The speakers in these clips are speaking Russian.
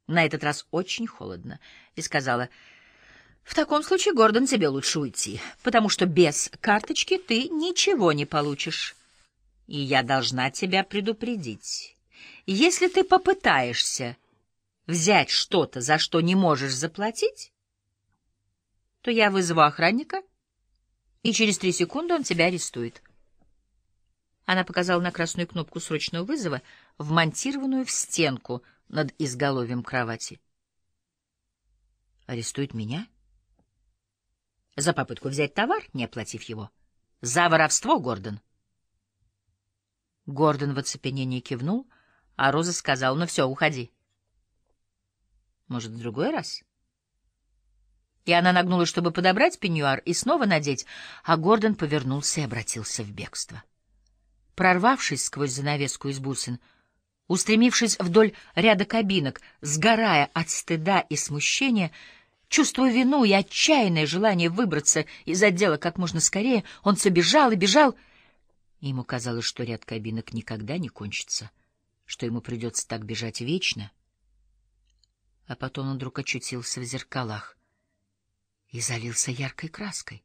на этот раз очень холодно, и сказала: «В таком случае, Гордон, тебе лучше уйти, потому что без карточки ты ничего не получишь. И я должна тебя предупредить. Если ты попытаешься взять что-то, за что не можешь заплатить, то я вызову охранника, и через 3 секунды он тебя арестует». Она показала на красную кнопку срочного вызова, вмонтированную в стенку над изголовьем кровати. «Арестует меня? За попытку взять товар, не оплатив его? За воровство, Гордон?» Гордон в оцепенении кивнул, а Роза сказала: «Ну все, уходи». «Может, в другой раз?» И она нагнулась, чтобы подобрать пеньюар и снова надеть, а Гордон повернулся и обратился в бегство. Прорвавшись сквозь занавеску из бусин, устремившись вдоль ряда кабинок, сгорая от стыда и смущения, чувствуя вину и отчаянное желание выбраться из отдела как можно скорее, он все бежал и бежал. Ему казалось, что ряд кабинок никогда не кончится, что ему придется так бежать вечно. А потом он вдруг очутился в зеркалах и залился яркой краской.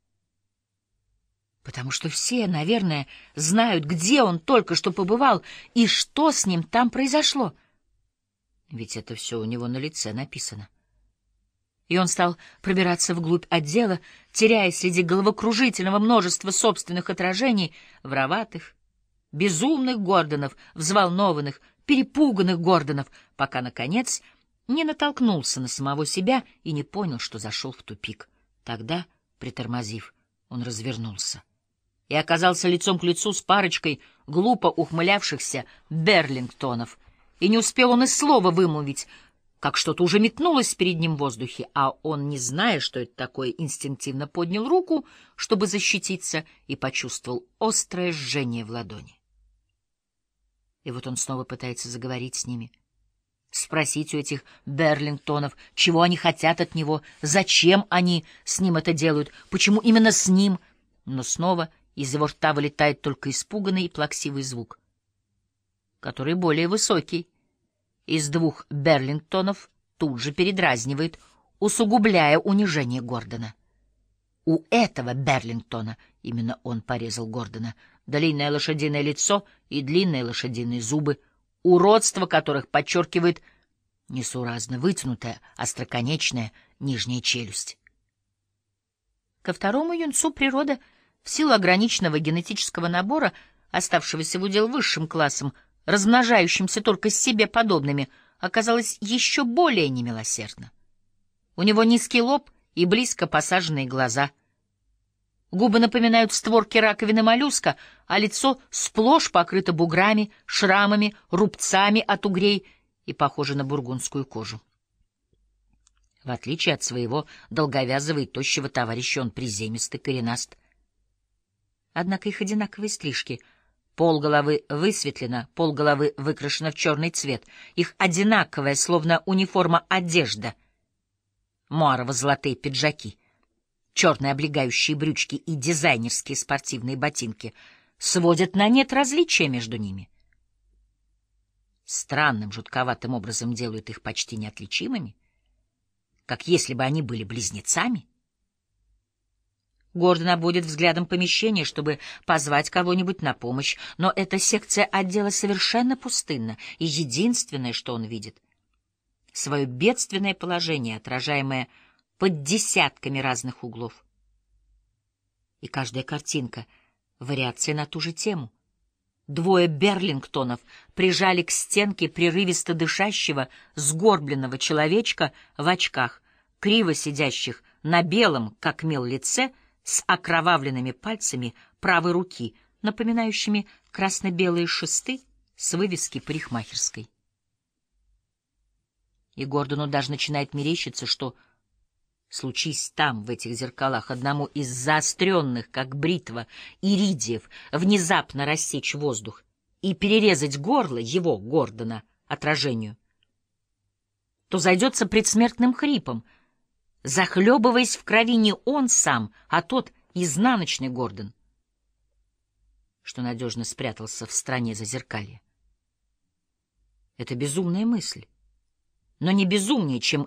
Потому что все, наверное, знают, где он только что побывал и что с ним там произошло. Ведь это все у него на лице написано. И он стал пробираться вглубь отдела, теряя среди головокружительного множества собственных отражений вороватых, безумных Гордонов, взволнованных, перепуганных Гордонов, пока, наконец, не натолкнулся на самого себя и не понял, что зашел в тупик. Тогда, притормозив, он развернулся и оказался лицом к лицу с парочкой глупо ухмылявшихся Берлингтонов, и не успел он и слова вымолвить, как что-то уже метнулось перед ним в воздухе, а он, не зная, что это такое, инстинктивно поднял руку, чтобы защититься, и почувствовал острое жжение в ладони. И вот он снова пытается заговорить с ними, спросить у этих Берлингтонов, чего они хотят от него, зачем они с ним это делают, почему именно с ним, но снова из его рта вылетает только испуганный и плаксивый звук, который более высокий из 2 Берлингтонов тут же передразнивает, усугубляя унижение Гордона. У этого Берлингтона, именно он порезал Гордона, длинное лошадиное лицо и длинные лошадиные зубы, уродство которых подчеркивает несуразно вытянутая, остроконечная нижняя челюсть. Ко второму юнцу природа, в силу ограниченного генетического набора, оставшегося в удел высшим классом, размножающимся только с себе подобными, оказалась еще более немилосердна. У него низкий лоб и близко посаженные глаза. Губы напоминают створки раковины моллюска, а лицо сплошь покрыто буграми, шрамами, рубцами от угрей и похоже на бургундскую кожу. В отличие от своего долговязого и тощего товарища, он приземистый, коренаст. Однако их одинаковые стрижки. Полголовы высветлено, полголовы выкрашено в черный цвет. Их одинаковая, словно униформа, одежда. Муарово-золотые пиджаки, черные облегающие брючки и дизайнерские спортивные ботинки сводят на нет различия между ними. Странным, жутковатым образом делают их почти неотличимыми, как если бы они были близнецами. Гордон обводит взглядом помещение, чтобы позвать кого-нибудь на помощь, но эта секция отдела совершенно пустынна, и единственное, что он видит — свое бедственное положение, отражаемое под десятками разных углов. И каждая картинка — вариация на ту же тему. 2 Берлингтонов прижали к стенке прерывисто дышащего, сгорбленного человечка в очках, криво сидящих на белом, как мел, лице, с окровавленными пальцами правой руки, напоминающими красно-белые шесты с вывески парикмахерской. И Гордону даже начинает мерещиться, что, случись там, в этих зеркалах, одному из заостренных, как бритва, иридиев внезапно рассечь воздух и перерезать горло его, Гордона, отражению, то зайдется предсмертным хрипом, захлебываясь в крови не он сам, а тот изнаночный Гордон, что надежно спрятался в стране зазеркалья. Это безумная мысль. но не безумнее, чем